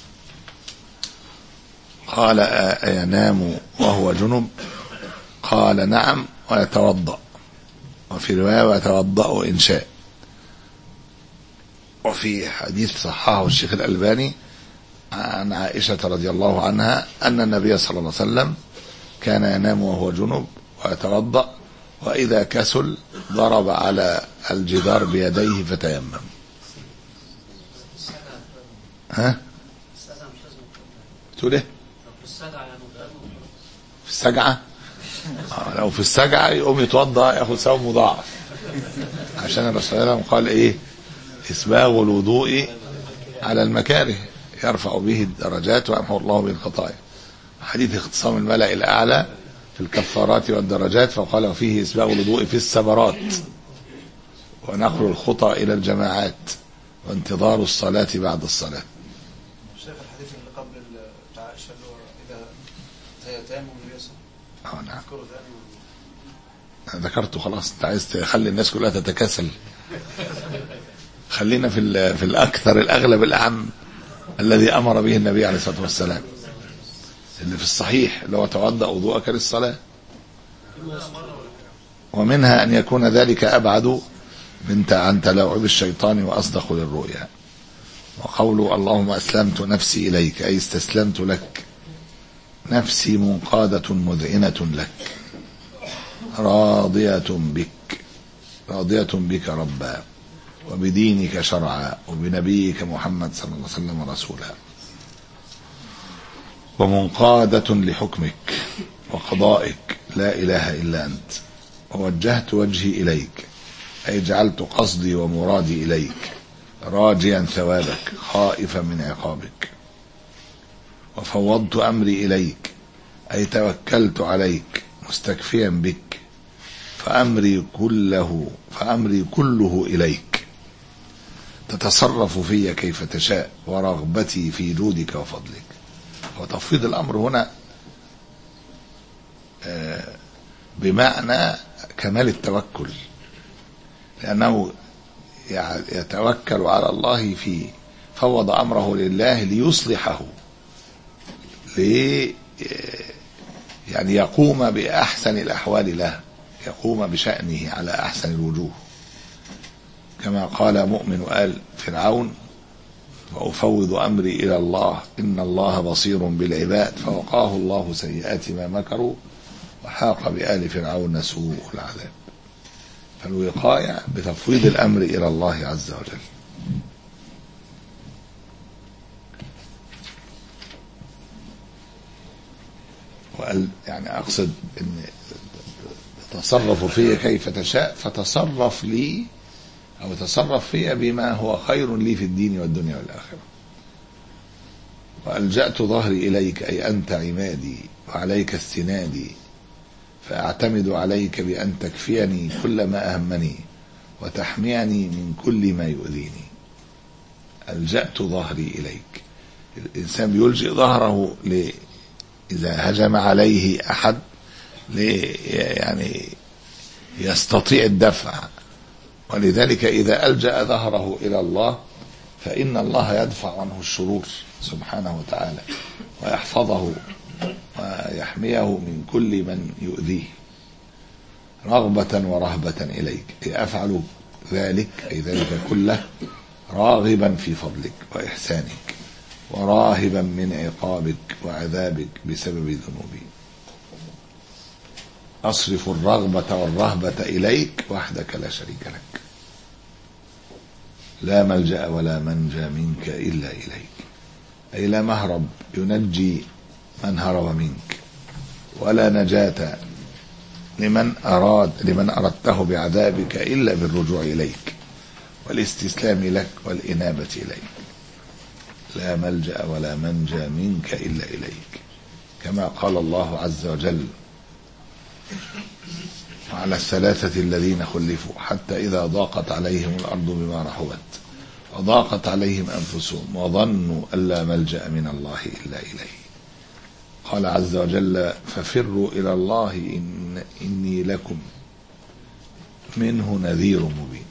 قال أينام وهو جنب؟ قال نعم ويتوضأ، وفي رواية ويتوضأ إن شاء. وفي حديث صححه الشيخ الألباني عن عائشة رضي الله عنها أن النبي صلى الله عليه وسلم كان ينام وهو جنب ويتوضأ، وإذا كسل ضرب على الجدار بيديه فتيمم. ها؟ تقول ايه؟ السجعة، لو في السجعة يقوم يتوضأ ياخد ثواب مضاعف، عشان الرسول صلى الله عليه وسلم قال ايه؟ اسباغ الوضوء على المكاره يرفع به الدرجات ويمحو الله به الخطايا. حديث اختصام الملأ الأعلى في الكفارات والدرجات، فقال وفيه اسباغ الوضوء في السبرات ونقل الخطى إلى الجماعات وانتظار الصلاة بعد الصلاة. شايف الحديث اللي قبل بتاع عائشة اللي هو إذا تيمم اليسر. اه نعم ذكرته خلاص. انت عايز تخلي الناس كلها تتكاسل، خلينا في في الاكثر الاغلب الاعم الذي امر به النبي عليه الصلاه والسلام اللي في الصحيح، اللي هو توضأ وضوءك للصلاه. ومنها ان يكون ذلك ابعد من عن تلاعب الشيطان واصدق للرؤيا. وقوله اللهم اسلمت نفسي اليك اي استسلمت لك، نفسي منقادة مذعنة لك، راضية بك راضية بك ربا، وبدينك شرعا، وبنبيك محمد صلى الله عليه وسلم رسولا، ومنقادة لحكمك وقضائك لا إله إلا أنت، ووجهت وجهي إليك أي جعلت قصدي ومرادي إليك، راجيا ثوابك خائفا من عقابك، وفوضت أمري إليك أي توكلت عليك مستكفيا بك، فأمري كله فأمري كله إليك، تتصرف في كيف تشاء، ورغبتي في جودك وفضلك. وتفويض الأمر هنا بمعنى كمال التوكل، لأنه يتوكل على الله في فوض أمره لله ليصلحه، لي يعني يقوم بأحسن الأحوال له، يقوم بشأنه على أحسن الوجوه، كما قال مؤمن آل فرعون وأفوض أمري إلى الله إن الله بصير بالعباد، فوقاه الله سيئات ما مكروا وحاق بآل فرعون سوء العذاب. فالوقاية بتفويض الأمر إلى الله عز وجل. وقال يعني أقصد أن تصرف في كيف تشاء، فتصرف لي أو تصرف في بما هو خير لي في الدين والدنيا والآخرة. وألجأت ظهري إليك أي أنت عمادي وعليك استنادي، فأعتمد عليك بأن تكفيني كل ما أهمني وتحميني من كل ما يؤذيني. ألجأت ظهري إليك، الإنسان بيلجئ ظهره ل إذا هجم عليه أحد يعني يستطيع الدفع، ولذلك إذا ألجأ ظهره إلى الله فإن الله يدفع عنه الشرور سبحانه وتعالى، ويحفظه ويحميه من كل من يؤذيه، رغبة ورهبة إليك، أفعل ذلك أي ذلك كله راغبا في فضلك وإحسانك، وراهبا من عقابك وعذابك بسبب ذنوبي. أصرف الرغبة والرهبة إليك وحدك لا شريك لك، لا ملجأ ولا منجى منك إلا إليك، أي لا مهرب ينجي من هرب منك، ولا نجاة لمن أراد لمن أردته بعذابك إلا بالرجوع إليك والاستسلام لك والإنابة إليك. لا ملجأ ولا منجى منك إلا إليك، كما قال الله عز وجل على الثلاثة الذين خلفوا حتى إذا ضاقت عليهم الأرض بما رحبت وضاقت عليهم أنفسهم وظنوا أن لا ملجأ من الله إلا إليه. قال عز وجل ففروا إلى الله إن إني لكم منه نذير مبين.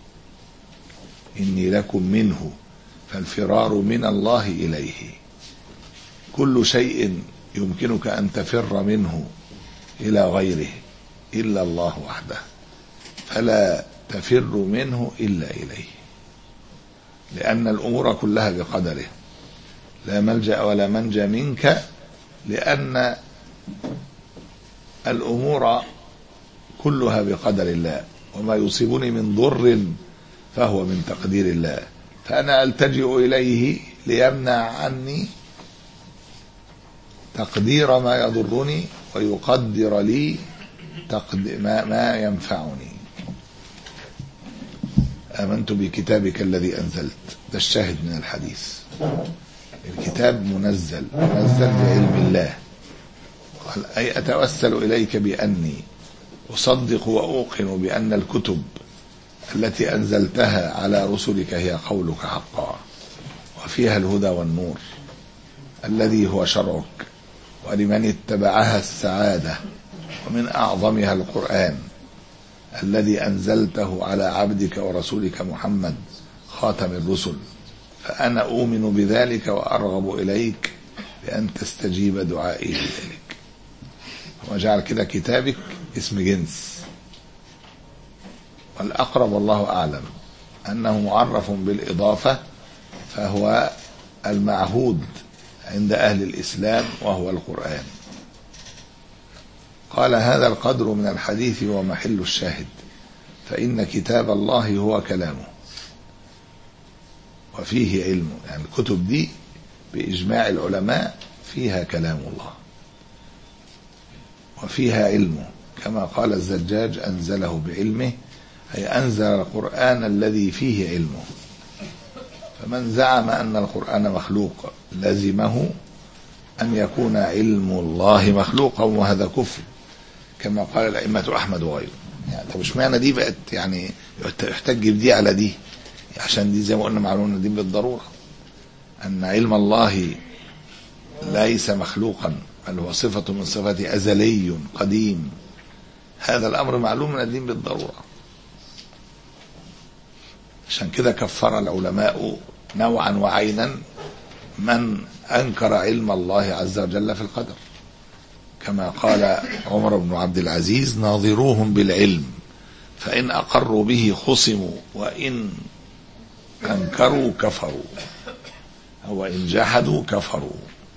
إني لكم منه، فالفرار من الله إليه. كل شيء يمكنك أن تفر منه إلى غيره إلا الله وحده، فلا تفر منه إلا إليه، لأن الأمور كلها بقدره. لا ملجأ ولا منجى منك، لأن الأمور كلها بقدر الله، وما يصيبني من ضر فهو من تقدير الله، فأنا ألتجئ إليه ليمنع عني تقدير ما يضرني ويقدر لي ما, ما ينفعني. آمنت بكتابك الذي أنزلت، ده الشاهد من الحديث. الكتاب منزل منزل بعلم الله. قال أي أتوسل إليك بأني أصدق وأوقن بأن الكتب التي أنزلتها على رسلك هي قولك حقا، وفيها الهدى والنور الذي هو شرعك، ولمن اتبعها السعادة، ومن أعظمها القرآن الذي أنزلته على عبدك ورسولك محمد خاتم الرسل، فأنا أؤمن بذلك وأرغب إليك بأن تستجيب دعائي لذلك. وجعل كده كتابك اسم جنس، والأقرب والله أعلم أنه معرف بالإضافة، فهو المعهود عند أهل الإسلام وهو القرآن. قال هذا القدر من الحديث ومحل الشاهد، فإن كتاب الله هو كلامه وفيه علمه. يعني الكتب دي بإجماع العلماء فيها كلام الله وفيها علمه، كما قال الزجاج أنزله بعلمه، أي أنزل القرآن الذي فيه علمه. فمن زعم أن القرآن مخلوق لزمه أن يكون علم الله مخلوقا، وهذا كفر، كما قال الأئمة أحمد وغيره. يعني طب مش معنى دي بقت يعني يحتج بدي على دي، عشان دي زي ما قلنا معلومة دي بالضرورة أن علم الله ليس مخلوقا، بل هو صفة من صفاته، أزلي قديم. هذا الأمر معلوم من الدين بالضرورة. عشان كده كفر العلماء نوعا وعينا من أنكر علم الله عز وجل في القدر، كما قال عمر بن عبد العزيز ناظروهم بالعلم فإن أقروا به خصموا وإن أنكروا كفروا، أو إن جحدوا كفروا.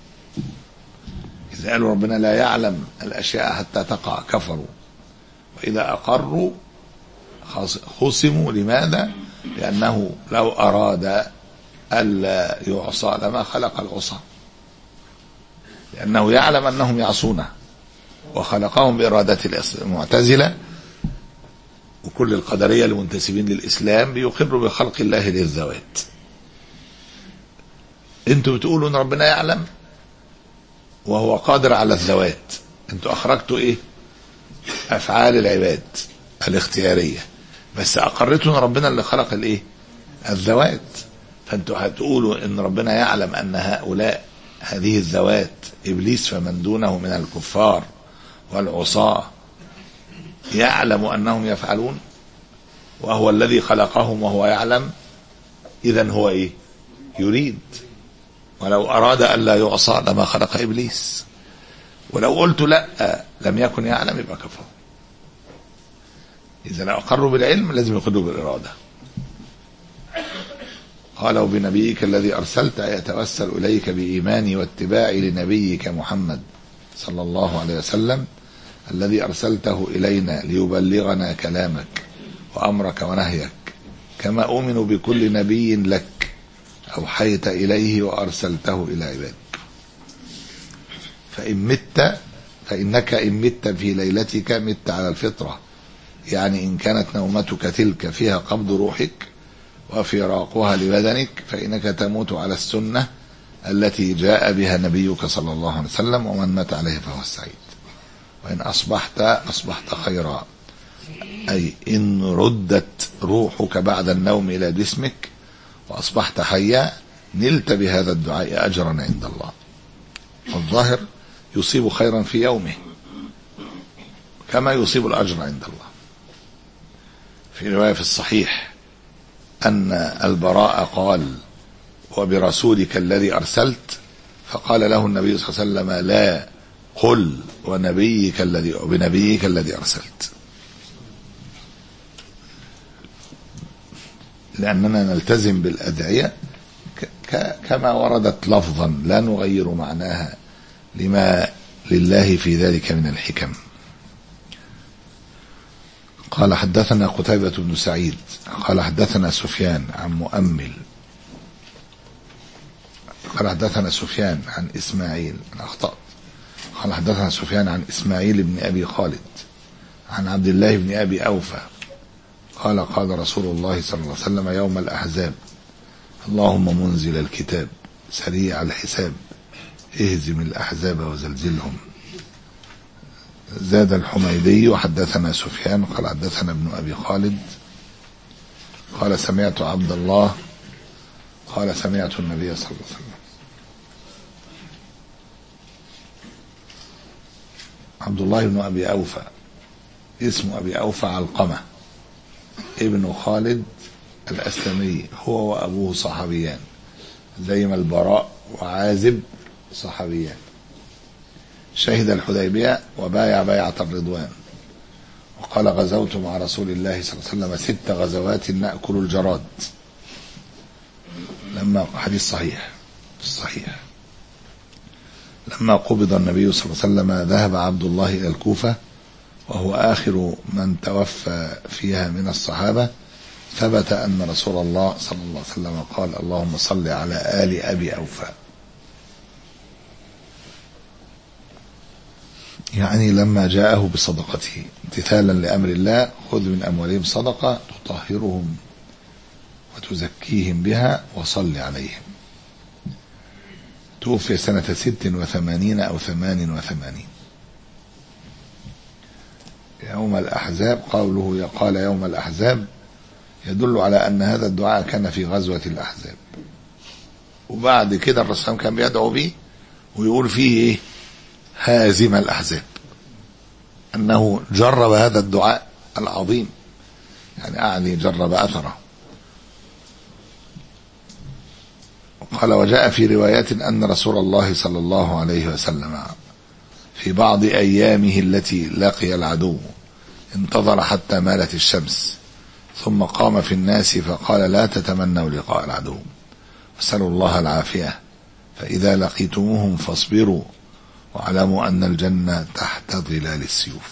إذا قالوا ربنا لا يعلم الأشياء حتى تقع كفروا، وإذا أقروا خصموا. لماذا؟ لأنه لو أراد ألا يعصى لما خلق العصى، لأنه يعلم أنهم يعصونه وخلقهم بإرادة المعتزلة. وكل القدرية المنتسبين للإسلام بيقروا بخلق الله للذوات. انتوا بتقولوا ان ربنا يعلم وهو قادر على الذوات، انتوا اخرجتوا ايه؟ افعال العباد الاختيارية، بس اقرتوا ان ربنا اللي خلق الايه؟ الذوات. فانتوا هتقولوا ان ربنا يعلم ان هؤلاء هذه الذوات ابليس فمن دونه من الكفار والعصاة يعلم انهم يفعلون، وهو الذي خلقهم وهو يعلم. اذن هو ايه؟ يريد، ولو اراد الا يعصى لما خلق ابليس. ولو قلت لا لم يكن يعلم يبقى كفر. اذا لو اقروا بالعلم لازم يقروا بالاراده. قالوا بنبيك الذي ارسلت يتوسل اليك بايماني واتباعي لنبيك محمد صلى الله عليه وسلم الذي ارسلته الينا ليبلغنا كلامك وامرك ونهيك، كما اؤمن بكل نبي لك اوحيت اليه وارسلته الى عبادك. فان مت فانك ان مت في ليلتك مت على الفطره، يعني ان كانت نومتك تلك فيها قبض روحك وفراقها لبدنك، فانك تموت على السنه التي جاء بها نبيك صلى الله عليه وسلم، ومن مات عليه فهو السعيد. وإن أصبحت أصبحت خيرا، أي إن ردت روحك بعد النوم إلى جسمك وأصبحت حيا نلت بهذا الدعاء أجرا عند الله. والظاهر يصيب خيرا في يومه كما يصيب الأجر عند الله. في رواية في الصحيح أن البراء قال وبرسولك الذي أرسلت، فقال له النبي صلى الله عليه وسلم لا، قل ونبيك الذي وبنبيك الذي أرسلت، لأننا نلتزم بالأدعية كما وردت لفظا لا نغير معناها لما لله في ذلك من الحكم. قال حدثنا قتيبة بن سعيد قال حدثنا سفيان عن مؤمل قال حدثنا سفيان عن إسماعيل، أنا أخطأت، قال حدثنا سفيان عن إسماعيل بن أبي خالد عن عبد الله بن أبي أوفى قال قال رسول الله صلى الله عليه وسلم يوم الأحزاب اللهم منزل الكتاب سريع الحساب اهزم الأحزاب وزلزلهم. زاد الحميدي وحدثنا سفيان قال حدثنا ابن أبي خالد قال سمعت عبد الله قال سمعت النبي صلى الله عليه وسلم. عبد الله بن أبي أوفى اسم أبي أوفى علقمة ابن خالد الأسلمي، هو وأبوه صحابيان زي ما البراء وعازب صحابيان. شهد الحديبية وبايع بيعة الرضوان، وقال غزوت مع رسول الله صلى الله عليه وسلم ست غزوات نأكل الجراد. لما حديث صحيح الصحيح لما قبض النبي صلى الله عليه وسلم ذهب عبد الله إلى الكوفة وهو آخر من توفى فيها من الصحابة. ثبت أن رسول الله صلى الله عليه وسلم قال اللهم صل على آل أبي أوفى، يعني لما جاءه بصدقته امتثالا لأمر الله خذ من أموالهم صدقة تطهرهم وتزكيهم بها وصل عليهم. توفي سنة ست وثمانين أو ثمان وثمانين. يوم الأحزاب قوله قال يوم الأحزاب يدل على أن هذا الدعاء كان في غزوة الأحزاب، وبعد كده الرسول كان بيدعو به ويقول فيه إيه هازم الأحزاب، أنه جرب هذا الدعاء العظيم، يعني أعني جرب أثره. قال وجاء في روايات أن رسول الله صلى الله عليه وسلم في بعض أيامه التي لقي العدو انتظر حتى مالت الشمس ثم قام في الناس فقال لا تتمنوا لقاء العدو واسألوا الله العافية، فإذا لقيتموهم فاصبروا واعلموا أن الجنة تحت ظلال السيوف.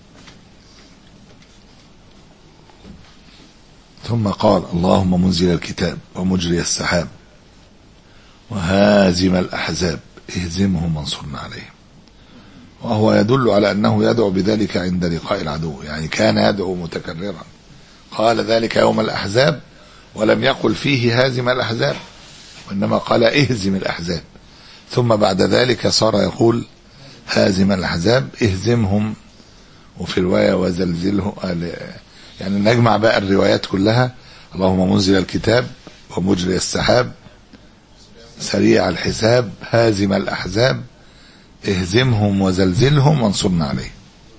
ثم قال اللهم منزل الكتاب ومجري السحاب وهازم الأحزاب اهزمهم وانصرنا عليهم. وهو يدل على أنه يدعو بذلك عند لقاء العدو، يعني كان يدعو متكررا. قال ذلك يوم الأحزاب ولم يقل فيه هازم الأحزاب، وإنما قال اهزم الأحزاب، ثم بعد ذلك صار يقول هازم الأحزاب اهزمهم، وفي رواية وزلزله. يعني نجمع بقى الروايات كلها، اللهم منزل الكتاب ومجري السحاب سريع الحساب هازم الأحزاب اهزمهم وزلزلهم وانصرنا عليه.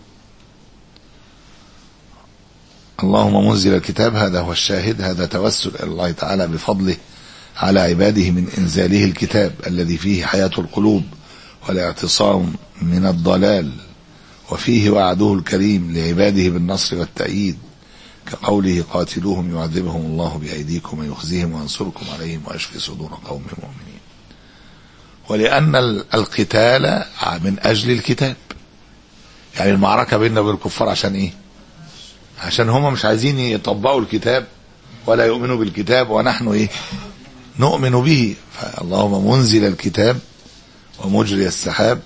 اللهم منزل الكتاب هذا هو الشاهد، هذا توسل إلى الله تعالى بفضله على عباده من إنزاله الكتاب الذي فيه حياة القلوب والاعتصام من الضلال، وفيه وعده الكريم لعباده بالنصر والتأييد كقوله قاتلوهم يعذبهم الله بأيديكم ويخزيهم وينصركم عليهم ويشفي صدور قوم مؤمنين. ولأن القتال من أجل الكتاب، يعني المعركة بيننا وبين الكفار عشان إيه؟ عشان هم مش عايزين يطبقوا الكتاب ولا يؤمنوا بالكتاب، ونحن إيه؟ نؤمن به. فاللهم منزل الكتاب ومجري السحاب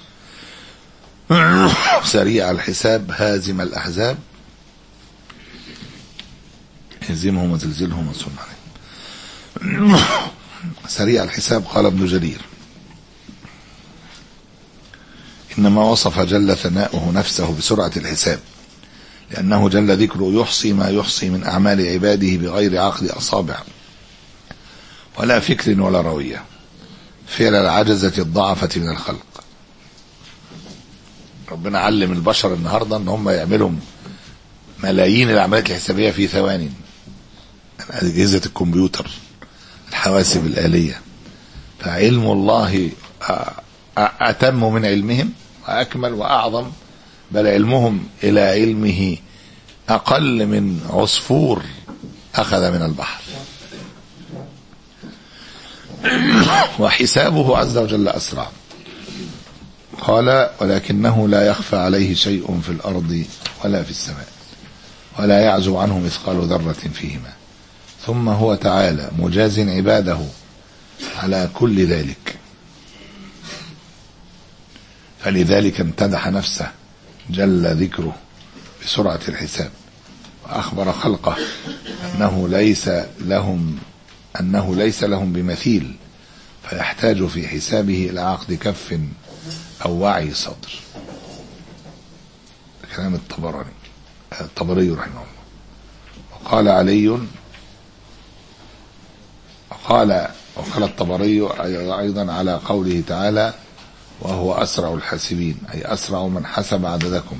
سريع الحساب هازم الأحزاب اهزمهم وزلزلهم وانصرنا عليهم. سريع الحساب قال ابن جرير إنما وصف جل ثناؤه نفسه بسرعة الحساب، لأنه جل ذكره يحصي ما يحصي من أعمال عباده بغير عقد أصابع ولا فكر ولا روية، فعل العجزة الضعفة من الخلق. ربنا علم البشر النهاردة ان هم يعملوا ملايين العمليات الحسابية في ثواني، أجهزة الكمبيوتر الحواسب الآلية. فعلم الله أتم من علمهم وأكمل وأعظم، بل علمهم إلى علمه أقل من عصفور أخذ من البحر. وحسابه عز وجل أسرع. قال ولكنه لا يخفى عليه شيء في الأرض ولا في السماء ولا يعزو عنه مثقال ذرة فيهما، ثم هو تعالى مجاز عباده على كل ذلك. فلذلك امتدح نفسه جل ذكره بسرعة الحساب، وأخبر خلقه أنه ليس لهم أنه ليس لهم بمثيل، فيحتاج في حسابه إلى عقد كف أو وعي صدر. كلام الطبراني الطبري رحمه الله. وقال علي وقال وقال الطبري أيضا على قوله تعالى: وهو أسرع الحاسبين، أي أسرع من حسب عددكم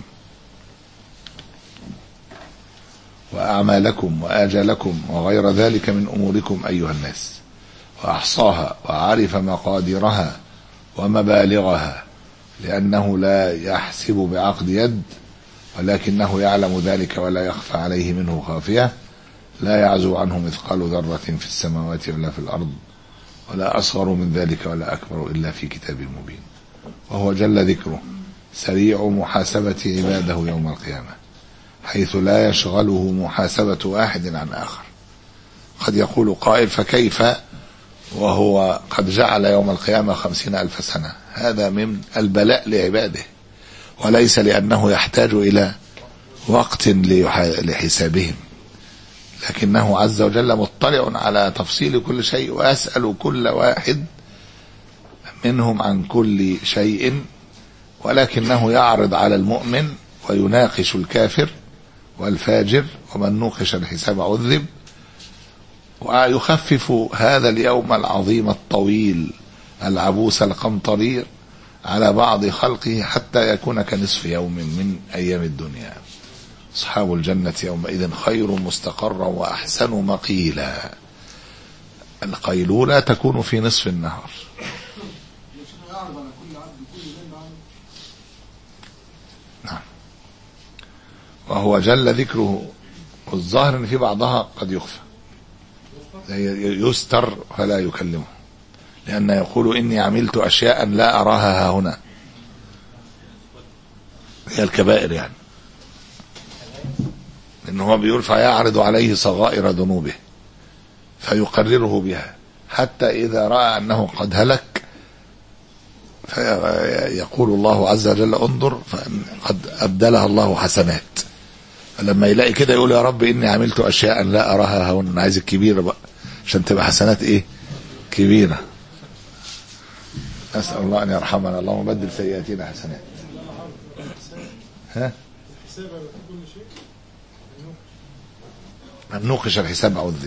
وأعمالكم وآجالكم وغير ذلك من أموركم أيها الناس، وأحصاها وعرف مقاديرها ومبالغها، لأنه لا يحسب بعقد يد، ولكنه يعلم ذلك ولا يخفى عليه منه خافية، لا يعزو عنه مثقال ذرة في السماوات ولا في الأرض، ولا أصغر من ذلك ولا أكبر إلا في كتاب مبين. وهو جل ذكره سريع محاسبة عباده يوم القيامة، حيث لا يشغله محاسبة واحد عن آخر. قد يقول قائل: فكيف وهو قد جعل يوم القيامة خمسين ألف سنة؟ هذا من البلاء لعباده، وليس لأنه يحتاج إلى وقت لحسابهم، لكنه عز وجل مطلع على تفصيل كل شيء، ويسأل كل واحد منهم عن كل شيء، ولكنه يعرض على المؤمن ويناقش الكافر والفاجر، ومن نوقش الحساب عذب، ويخفف هذا اليوم العظيم الطويل العبوس القمطرير على بعض خلقه حتى يكون كنصف يوم من أيام الدنيا. أصحاب الجنة يومئذ خير مستقرا وأحسن مقيلا. القيلولة تكون في نصف النهار. نعم. وهو جل ذكره، والظاهر ان في بعضها قد يخفى، يستر فلا يكلمه، لأن يقول: إني عملت أشياء لا أراها هنا، هي الكبائر يعني، لأنه هو بيقول: فيعرض عليه صغائر ذنوبه فيقرره بها، حتى إذا رأى أنه قد هلك فيقول الله عز وجل: انظر، فقد أبدلها الله حسنات. فلما يلاقي كده يقول: يا رب إني عملت أشياء لا أراها هنا. أنا عايز الكبيرة بقى عشان تبقى حسنات إيه كبيرة. أسأل الله أن يرحمنا. اللهم بدل سيئاتنا حسنات. ها؟ من نوقش الحساب عذب.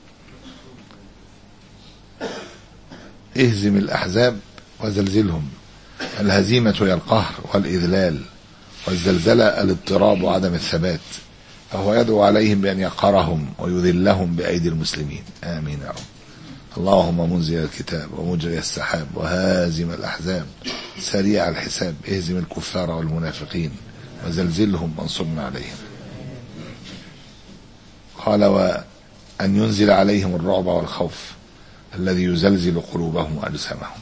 اهزم الأحزاب وزلزلهم. الهزيمة هي القهر والإذلال، والزلزلة الاضطراب وعدم الثبات، فهو يدعو عليهم بأن يقهرهم ويذلهم بأيدي المسلمين. آمين يا رب. اللهم منزل الكتاب ومجري السحاب وهازم الأحزاب سريع الحساب، اهزم الكفار والمنافقين وزلزلهم وانصرنا عليهم. قال: وأن ينزل عليهم الرعب والخوف الذي يزلزل قلوبهم وأجسامهم.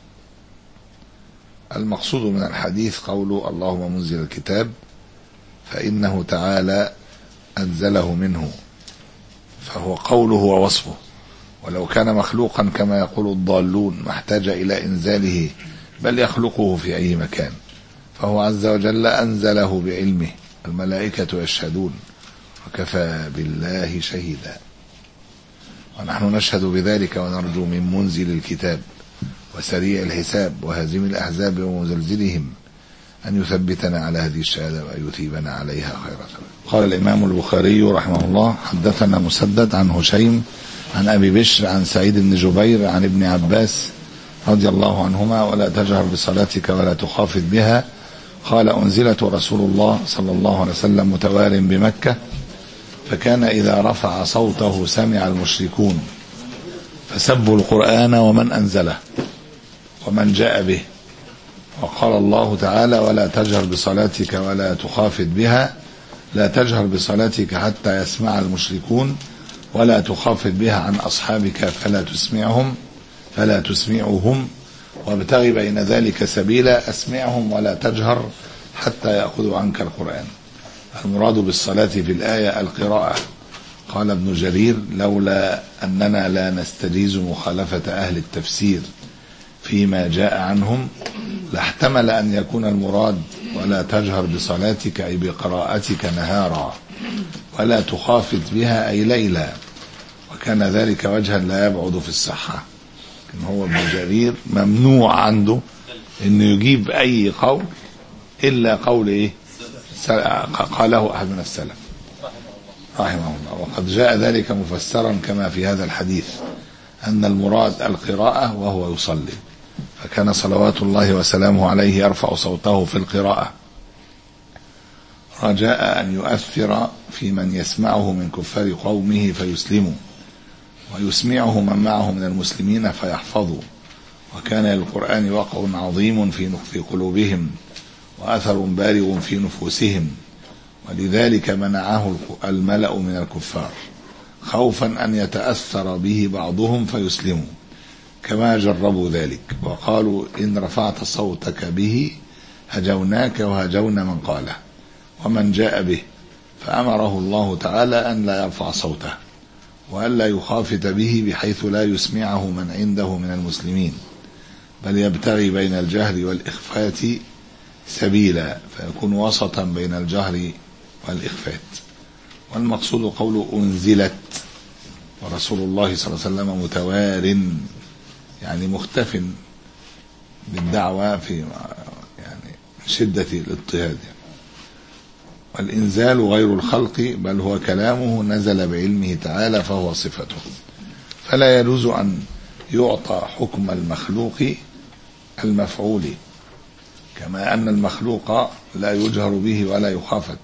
المقصود من الحديث قوله: اللهم منزل الكتاب، فإنه تعالى أنزله منه، فهو قوله ووصفه، ولو كان مخلوقا كما يقول الضالون ما احتاج إلى إنزاله، بل يخلقه في أي مكان، فهو عز وجل أنزله بعلمه، الملائكة يشهدون، وكفى بالله شهيدا. ونحن نشهد بذلك ونرجو من منزل الكتاب وسريع الحساب وهازم الأحزاب ومزلزلهم أن يثبتنا على هذه الشهادة وأن يثيبنا عليها خيرا. قال الإمام البخاري رحمه الله: حدثنا مسدد عن هشيم عن أبي بشر عن سعيد بن جبير عن ابن عباس رضي الله عنهما: ولا تجهر بصلاتك ولا تخافت بها. قال: أنزلت رسول الله صلى الله عليه وسلم متوار بمكة، فكان إذا رفع صوته سمع المشركون فسبوا القرآن ومن أنزله ومن جاء به. وقال الله تعالى: ولا تجهر بصلاتك ولا تخافت بها. لا تجهر بصلاتك حتى يسمع المشركون، ولا تخافت بها عن أصحابك فلا تسمعهم فلا تسمعهم، وابتغ بين ذلك سبيلا. أسمعهم ولا تجهر حتى يأخذوا عنك القرآن. المراد بالصلاة في الآية القراءة. قال ابن جرير: لولا أننا لا نستجيز مخالفة أهل التفسير فيما جاء عنهم لاحتمل أن يكون المراد ولا تجهر بصلاتك أي بقراءتك نهارا ولا تخافت بها أي ليلا، وكان ذلك وجها لا يبعد في الصحة. لكن هو ابن جرير ممنوع عنده أنه يجيب أي قول إلا قول إيه قاله أحد من السلف رحمه الله. وقد جاء ذلك مفسرا كما في هذا الحديث أن المراد القراءة وهو يصلي، فكان صلوات الله وسلامه عليه يرفع صوته في القراءة رجاء أن يؤثر في من يسمعه من كفار قومه فيسلموا، ويسمعه من معه من المسلمين فيحفظوا. وكان للقرآن وقع عظيم في قلوبهم وأثر بارغ في نفوسهم، ولذلك منعه الملأ من الكفار خوفا أن يتأثر به بعضهم فيسلموا، كما جربوا ذلك وقالوا إن رفعت صوتك به هجوناك وهجونا من قاله ومن جاء به، فأمره الله تعالى أن لا يرفع صوته وأن لا يخافت به بحيث لا يسمعه من عنده من المسلمين، بل يبتغي بين الجهر والإخفات سبيلا فيكون وسطا بين الجهر والإخفات. والمقصود قول أنزلت، ورسول الله صلى الله عليه وسلم متوار يعني مختف بالدعوة في يعني شدة الاضطهاد. والإنزال غير الخلق بل هو كلامه نزل بعلمه تعالى فهو صفته، فلا يجوز أن يعطى حكم المخلوق المفعول، كما أن المخلوق لا يجهر به ولا يخافت.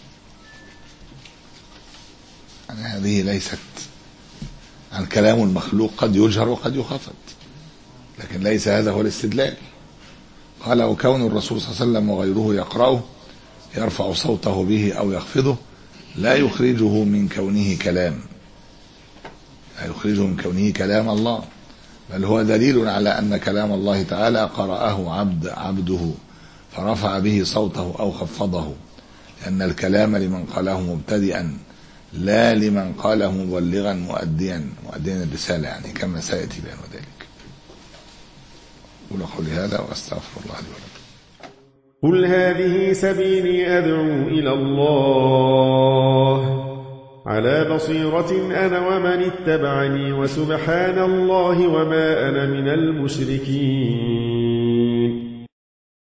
يعني هذه ليست عن كلام المخلوق، قد يجهر وقد يخافت، لكن ليس هذا هو الاستدلال. قال وكون الرسول صلى الله عليه وسلم وغيره يقرأه يرفع صوته به أو يخفضه لا يخرجه من كونه كلام، لا يخرجه من كونه كلام الله، بل هو دليل على أن كلام الله تعالى قرأه عبد عبده فرفع به صوته أو خفضه، لأن الكلام لمن قاله مبتدئا لا لمن قاله مبلغا مؤديا مؤديا الرسالة، يعني كما سيأتي بيان ذلك. أقول قولي هذا وأستغفر الله لي ولكم. قل هذه سبيلي أدعو إلى الله على بصيرة أنا ومن اتبعني وسبحان الله وما أنا من المشركين.